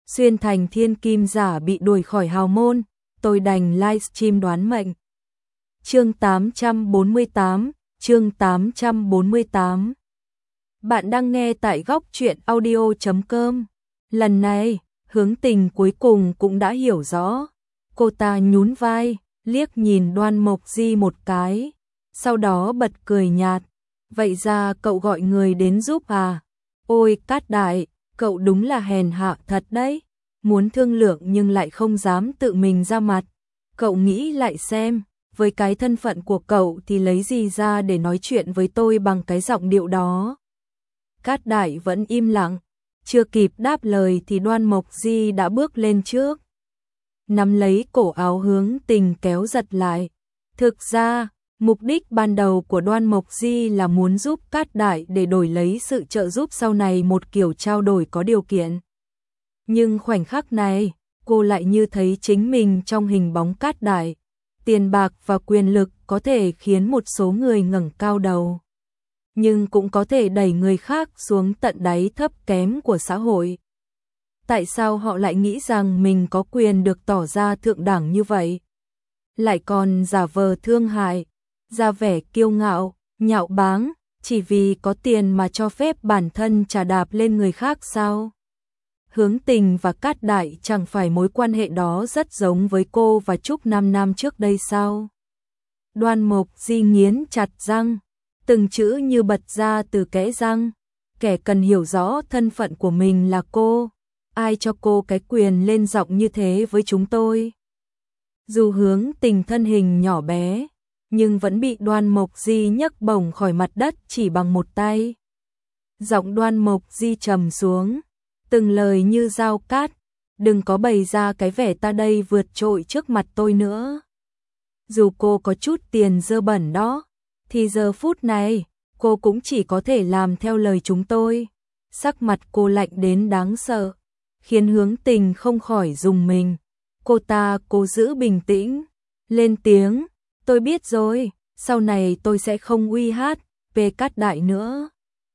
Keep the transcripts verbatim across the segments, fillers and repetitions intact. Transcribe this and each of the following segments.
xuyên thành thiên kim giả bị đuổi khỏi hào môn, tôi đành livestream đoán mệnh. Chương tám trăm bốn mươi tám, chương tám trăm bốn mươi tám. Bạn đang nghe tại góc truyện audio chấm com. Lần này, Hướng Tình cuối cùng cũng đã hiểu rõ. Cô ta nhún vai, liếc nhìn Đoan Mộc Di một cái, sau đó bật cười nhạt. Vậy ra cậu gọi người đến giúp à? Ôi Cát Đại, cậu đúng là hèn hạ thật đấy. Muốn thương lượng nhưng lại không dám tự mình ra mặt. Cậu nghĩ lại xem, với cái thân phận của cậu thì lấy gì ra để nói chuyện với tôi bằng cái giọng điệu đó. Cát Đại vẫn im lặng, chưa kịp đáp lời thì Đoan Mộc Di đã bước lên trước, nắm lấy cổ áo Hướng Tình kéo giật lại. Thực ra, mục đích ban đầu của Đoan Mộc Di là muốn giúp Cát Đại để đổi lấy sự trợ giúp sau này, một kiểu trao đổi có điều kiện. Nhưng khoảnh khắc này, cô lại như thấy chính mình trong hình bóng Cát Đại. Tiền bạc và quyền lực có thể khiến một số người ngẩng cao đầu, nhưng cũng có thể đẩy người khác xuống tận đáy thấp kém của xã hội. Tại sao họ lại nghĩ rằng mình có quyền được tỏ ra thượng đẳng như vậy? Lại còn giả vờ thương hại, ra vẻ kiêu ngạo, nhạo báng, chỉ vì có tiền mà cho phép bản thân trà đạp lên người khác sao? Hướng Tình và Cát Đại chẳng phải mối quan hệ đó rất giống với cô và Trúc Nam Nam trước đây sao? Đoan Mộc Di nghiến chặt răng, từng chữ như bật ra từ kẽ răng. Kẻ cần hiểu rõ thân phận của mình là cô. Ai cho cô cái quyền lên giọng như thế với chúng tôi? Dù Hướng Tình thân hình nhỏ bé, nhưng vẫn bị Đoan Mộc Di nhấc bổng khỏi mặt đất chỉ bằng một tay. Giọng Đoan Mộc Di trầm xuống, từng lời như dao cát. Đừng có bày ra cái vẻ ta đây vượt trội trước mặt tôi nữa. Dù cô có chút tiền dơ bẩn đó, thì giờ phút này, cô cũng chỉ có thể làm theo lời chúng tôi. Sắc mặt cô lạnh đến đáng sợ, khiến Hướng Tình không khỏi rùng mình. Cô ta cố giữ bình tĩnh, lên tiếng, tôi biết rồi, sau này tôi sẽ không uy hát về Cát Đại nữa.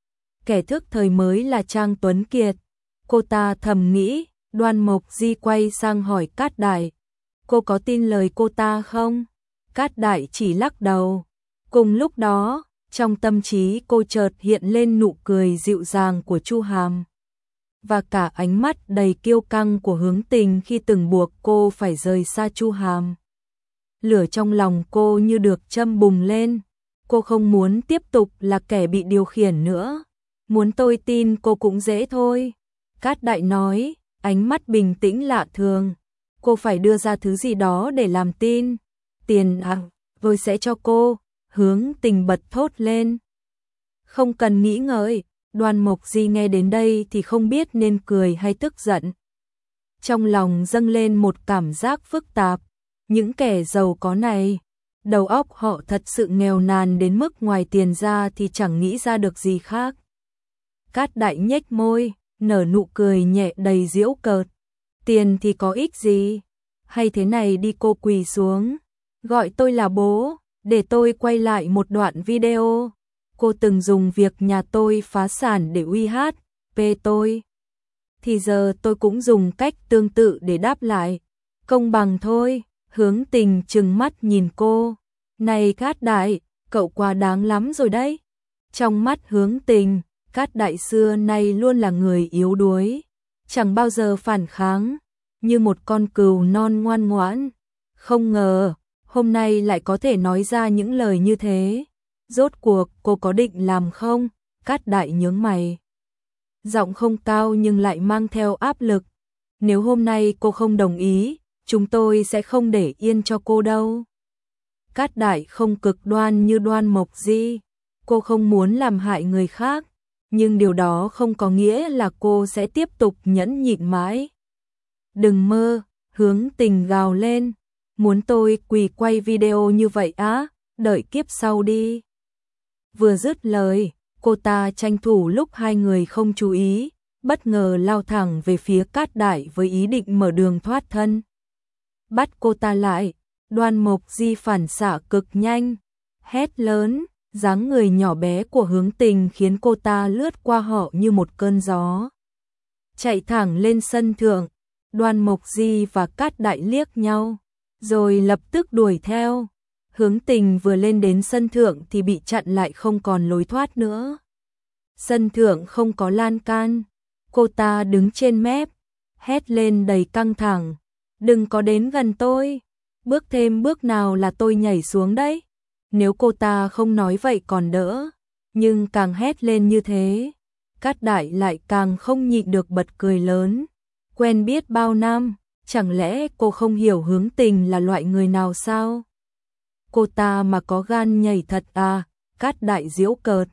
Kẻ thức thời mới là Trang Tuấn Kiệt. Cô ta thầm nghĩ. Đoan Mộc Di quay sang hỏi Cát Đại, cô có tin lời cô ta không? Cát Đại chỉ lắc đầu. Cùng lúc đó, trong tâm trí cô chợt hiện lên nụ cười dịu dàng của Chu Hàm, và cả ánh mắt đầy kiêu căng của Hướng Tình khi từng buộc cô phải rời xa Chu Hàm. Lửa trong lòng cô như được châm bùng lên. Cô không muốn tiếp tục là kẻ bị điều khiển nữa. Muốn tôi tin cô cũng dễ thôi. Cát Đại nói, ánh mắt bình tĩnh lạ thường. Cô phải đưa ra thứ gì đó để làm tin. Tiền à, tôi sẽ cho cô. Hướng Tình bật thốt lên. Không cần nghĩ ngợi. Đoan Mộc Di nghe đến đây thì không biết nên cười hay tức giận. Trong lòng dâng lên một cảm giác phức tạp. Những kẻ giàu có này, đầu óc họ thật sự nghèo nàn đến mức ngoài tiền ra thì chẳng nghĩ ra được gì khác. Cát Đại nhếch môi, nở nụ cười nhẹ đầy giễu cợt. Tiền thì có ích gì? Hay thế này đi, cô quỳ xuống, gọi tôi là bố, để tôi quay lại một đoạn video. Cô từng dùng việc nhà tôi phá sản để uy hát về tôi, thì giờ tôi cũng dùng cách tương tự để đáp lại. Công bằng thôi. Hướng Tình trừng mắt nhìn cô. Này Cát Đại, cậu quá đáng lắm rồi đấy. Trong mắt Hướng Tình, Cát Đại xưa nay luôn là người yếu đuối, chẳng bao giờ phản kháng, như một con cừu non ngoan ngoãn. Không ngờ, hôm nay lại có thể nói ra những lời như thế. Rốt cuộc cô có định làm không? Cát Đại nhướng mày, giọng không cao nhưng lại mang theo áp lực. Nếu hôm nay cô không đồng ý, chúng tôi sẽ không để yên cho cô đâu. Cát Đại không cực đoan như Đoan Mộc Di. Cô không muốn làm hại người khác, nhưng điều đó không có nghĩa là cô sẽ tiếp tục nhẫn nhịn mãi. Đừng mơ. Hướng Tình gào lên. Muốn tôi quỳ quay video như vậy á? Đợi kiếp sau đi. Vừa dứt lời, cô ta tranh thủ lúc hai người không chú ý, bất ngờ lao thẳng về phía Cát Đại với ý định mở đường thoát thân. Bắt cô ta lại, Đoan Mộc Di phản xạ cực nhanh, hét lớn. Dáng người nhỏ bé của Hướng Tình khiến cô ta lướt qua họ như một cơn gió, chạy thẳng lên sân thượng. Đoan Mộc Di và Cát Đại liếc nhau, rồi lập tức đuổi theo. Hướng Tình vừa lên đến sân thượng thì bị chặn lại không còn lối thoát nữa. Sân thượng không có lan can, cô ta đứng trên mép, hét lên đầy căng thẳng. Đừng có đến gần tôi, bước thêm bước nào là tôi nhảy xuống đấy. Nếu cô ta không nói vậy còn đỡ, nhưng càng hét lên như thế, Cát Đại lại càng không nhịn được bật cười lớn. Quen biết bao năm, chẳng lẽ cô không hiểu Hướng Tình là loại người nào sao? Cô ta mà có gan nhảy thật à? Cát Đại giễu cợt.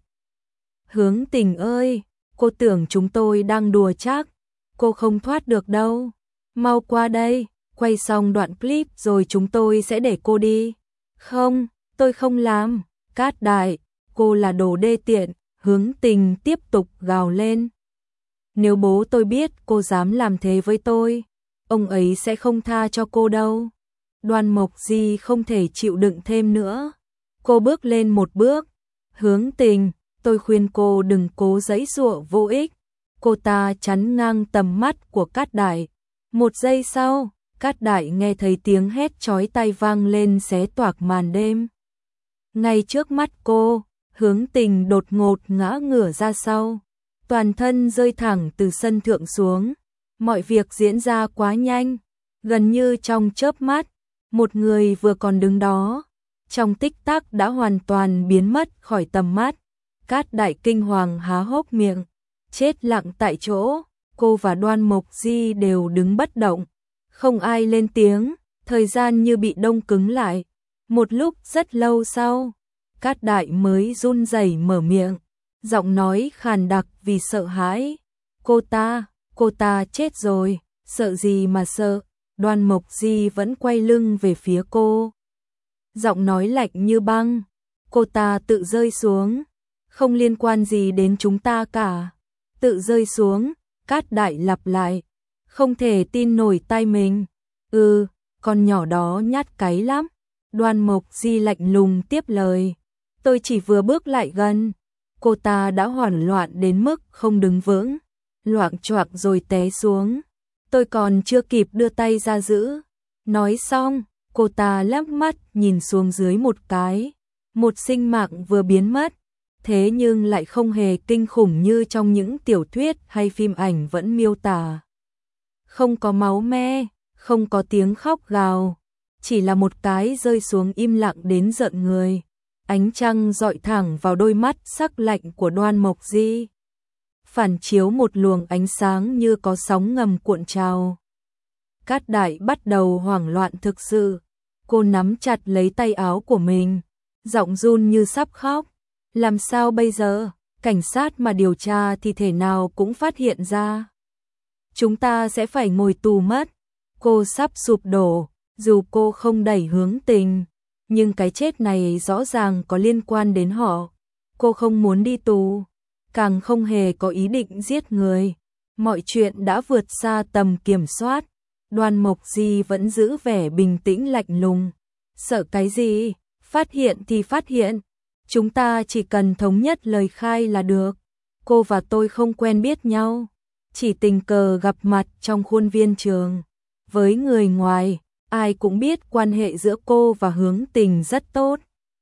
Hướng Tình ơi, cô tưởng chúng tôi đang đùa chắc, cô không thoát được đâu. Mau qua đây, quay xong đoạn clip rồi chúng tôi sẽ để cô đi. Không, tôi không làm. Cát Đại, cô là đồ đê tiện. Hướng Tình tiếp tục gào lên. Nếu bố tôi biết cô dám làm thế với tôi, ông ấy sẽ không tha cho cô đâu. Đoan Mộc Di không thể chịu đựng thêm nữa. Cô bước lên một bước. Hướng Tình, tôi khuyên cô đừng cố giãy giụa vô ích. Cô ta chắn ngang tầm mắt của Cát Đại. Một giây sau, Cát Đại nghe thấy tiếng hét chói tai vang lên xé toạc màn đêm. Ngay trước mắt cô, Hướng Tình đột ngột ngã ngửa ra sau, toàn thân rơi thẳng từ sân thượng xuống. Mọi việc diễn ra quá nhanh, gần như trong chớp mắt, một người vừa còn đứng đó, trong tích tắc đã hoàn toàn biến mất khỏi tầm mắt. Cát Đại kinh hoàng há hốc miệng, chết lặng tại chỗ. Cô và Đoan Mộc Di đều đứng bất động, không ai lên tiếng, thời gian như bị đông cứng lại. Một lúc rất lâu sau, Cát Đại mới run rẩy mở miệng, giọng nói khàn đặc vì sợ hãi. Cô ta, cô ta chết rồi, sợ gì mà sợ. Đoan Mộc Di vẫn quay lưng về phía cô, giọng nói lạnh như băng. Cô ta tự rơi xuống, không liên quan gì đến chúng ta cả. Tự rơi xuống. Cát Đại lặp lại, không thể tin nổi tai mình. Ừ, con nhỏ đó nhát cái lắm. Đoan Mộc Di lạnh lùng tiếp lời, tôi chỉ vừa bước lại gần, cô ta đã hoảng loạn đến mức không đứng vững, loạng choạng rồi té xuống. Tôi còn chưa kịp đưa tay ra giữ. Nói xong, cô ta lắc mắt nhìn xuống dưới một cái. Một sinh mạng vừa biến mất, thế nhưng lại không hề kinh khủng như trong những tiểu thuyết hay phim ảnh vẫn miêu tả. Không có máu me, không có tiếng khóc gào, chỉ là một cái rơi xuống im lặng đến rợn người. Ánh trăng dọi thẳng vào đôi mắt sắc lạnh của Đoan Mộc Di, phản chiếu một luồng ánh sáng như có sóng ngầm cuộn trào. Cát Đại bắt đầu hoảng loạn thực sự. Cô nắm chặt lấy tay áo của mình, giọng run như sắp khóc. Làm sao bây giờ? Cảnh sát mà điều tra thì thể nào cũng phát hiện ra. Chúng ta sẽ phải ngồi tù mất. Cô sắp sụp đổ. Dù cô không đẩy Hướng Tình, nhưng cái chết này rõ ràng có liên quan đến họ. Cô không muốn đi tù, càng không hề có ý định giết người. Mọi chuyện đã vượt xa tầm kiểm soát. Đoan Mộc Di vẫn giữ vẻ bình tĩnh lạnh lùng. Sợ cái gì? Phát hiện thì phát hiện. Chúng ta chỉ cần thống nhất lời khai là được. Cô và tôi không quen biết nhau, chỉ tình cờ gặp mặt trong khuôn viên trường. Với người ngoài, ai cũng biết quan hệ giữa cô và Hướng Tình rất tốt.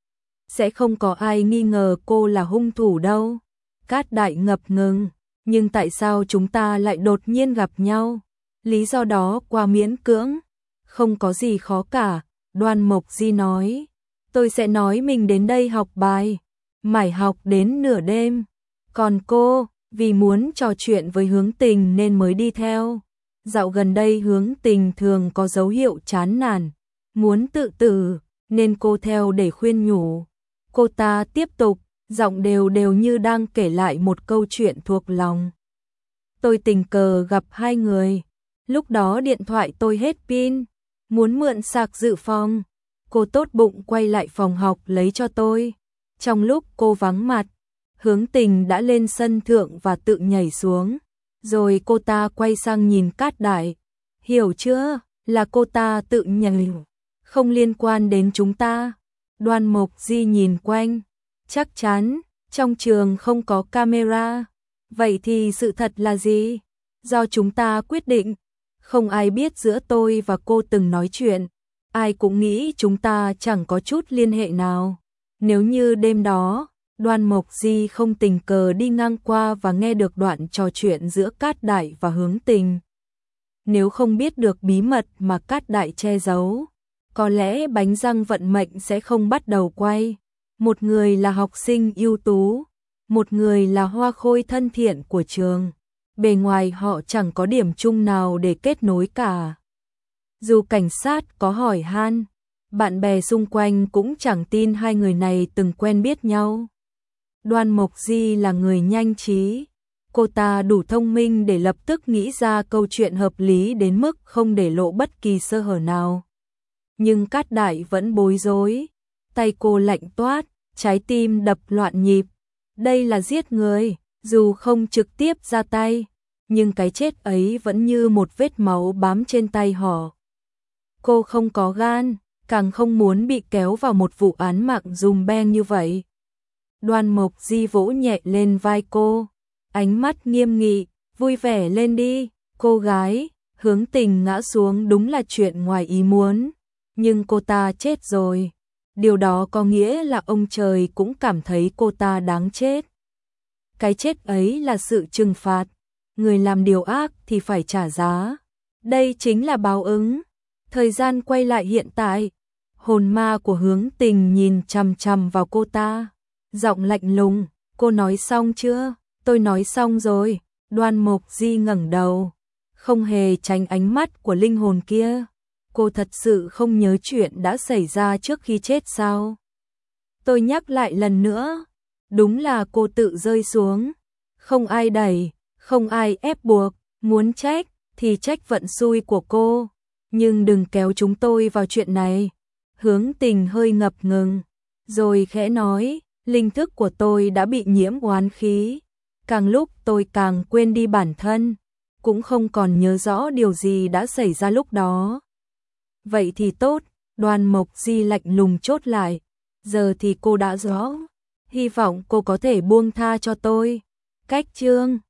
Sẽ không có ai nghi ngờ cô là hung thủ đâu. Cát Đại ngập ngừng, nhưng tại sao chúng ta lại đột nhiên gặp nhau? Lý do đó quá miễn cưỡng. Không có gì khó cả, Đoan Mộc Di nói. Tôi sẽ nói mình đến đây học bài, mải học đến nửa đêm. Còn cô, vì muốn trò chuyện với Hướng Tình nên mới đi theo. Dạo gần đây Hướng Tình thường có dấu hiệu chán nản, muốn tự tử, nên cô theo để khuyên nhủ. Cô ta tiếp tục, giọng đều đều như đang kể lại một câu chuyện thuộc lòng. Tôi tình cờ gặp hai người. Lúc đó điện thoại tôi hết pin, muốn mượn sạc dự phòng. Cô tốt bụng quay lại phòng học lấy cho tôi. Trong lúc cô vắng mặt, Hướng Tình đã lên sân thượng và tự nhảy xuống. Rồi cô ta quay sang nhìn Cát Đại. Hiểu chưa? Là cô ta tự nhảy, không liên quan đến chúng ta. Đoan Mộc Di nhìn quanh. Chắc chắn, trong trường không có camera. Vậy thì sự thật là gì? Do chúng ta quyết định. Không ai biết giữa tôi và cô từng nói chuyện, ai cũng nghĩ chúng ta chẳng có chút liên hệ nào. Nếu như đêm đó, Đoan Mộc Di không tình cờ đi ngang qua và nghe được đoạn trò chuyện giữa Cát Đại và Hướng Tình. Nếu không biết được bí mật mà Cát Đại che giấu, có lẽ bánh răng vận mệnh sẽ không bắt đầu quay. Một người là học sinh ưu tú, một người là hoa khôi thân thiện của trường. Bề ngoài họ chẳng có điểm chung nào để kết nối cả. Dù cảnh sát có hỏi han, bạn bè xung quanh cũng chẳng tin hai người này từng quen biết nhau. Đoan Mộc Di là người nhanh trí. Cô ta đủ thông minh để lập tức nghĩ ra câu chuyện hợp lý đến mức không để lộ bất kỳ sơ hở nào. Nhưng Cát Đại vẫn bối rối. Tay cô lạnh toát, trái tim đập loạn nhịp. Đây là giết người, dù không trực tiếp ra tay, nhưng cái chết ấy vẫn như một vết máu bám trên tay họ. Cô không có gan, càng không muốn bị kéo vào một vụ án mạng dùm beng như vậy. Đoan Mộc Di vỗ nhẹ lên vai cô, ánh mắt nghiêm nghị, vui vẻ lên đi, cô gái. Hướng Tình ngã xuống đúng là chuyện ngoài ý muốn, nhưng cô ta chết rồi. Điều đó có nghĩa là ông trời cũng cảm thấy cô ta đáng chết. Cái chết ấy là sự trừng phạt, người làm điều ác thì phải trả giá. Đây chính là báo ứng. Thời gian quay lại hiện tại, hồn ma của Hướng Tình nhìn chằm chằm vào cô ta, giọng lạnh lùng, cô nói xong chưa? Tôi nói xong rồi. Đoan Mộc Di ngẩng đầu, không hề tránh ánh mắt của linh hồn kia. Cô thật sự không nhớ chuyện đã xảy ra trước khi chết sao? Tôi nhắc lại lần nữa, đúng là cô tự rơi xuống, không ai đẩy, không ai ép buộc, muốn trách thì trách vận xui của cô, nhưng đừng kéo chúng tôi vào chuyện này. Hướng Tình hơi ngập ngừng, rồi khẽ nói, linh thức của tôi đã bị nhiễm oán khí, càng lúc tôi càng quên đi bản thân, cũng không còn nhớ rõ điều gì đã xảy ra lúc đó. Vậy thì tốt, Đoan Mộc Di lạnh lùng chốt lại, giờ thì cô đã rõ, hy vọng cô có thể buông tha cho tôi. Cách chương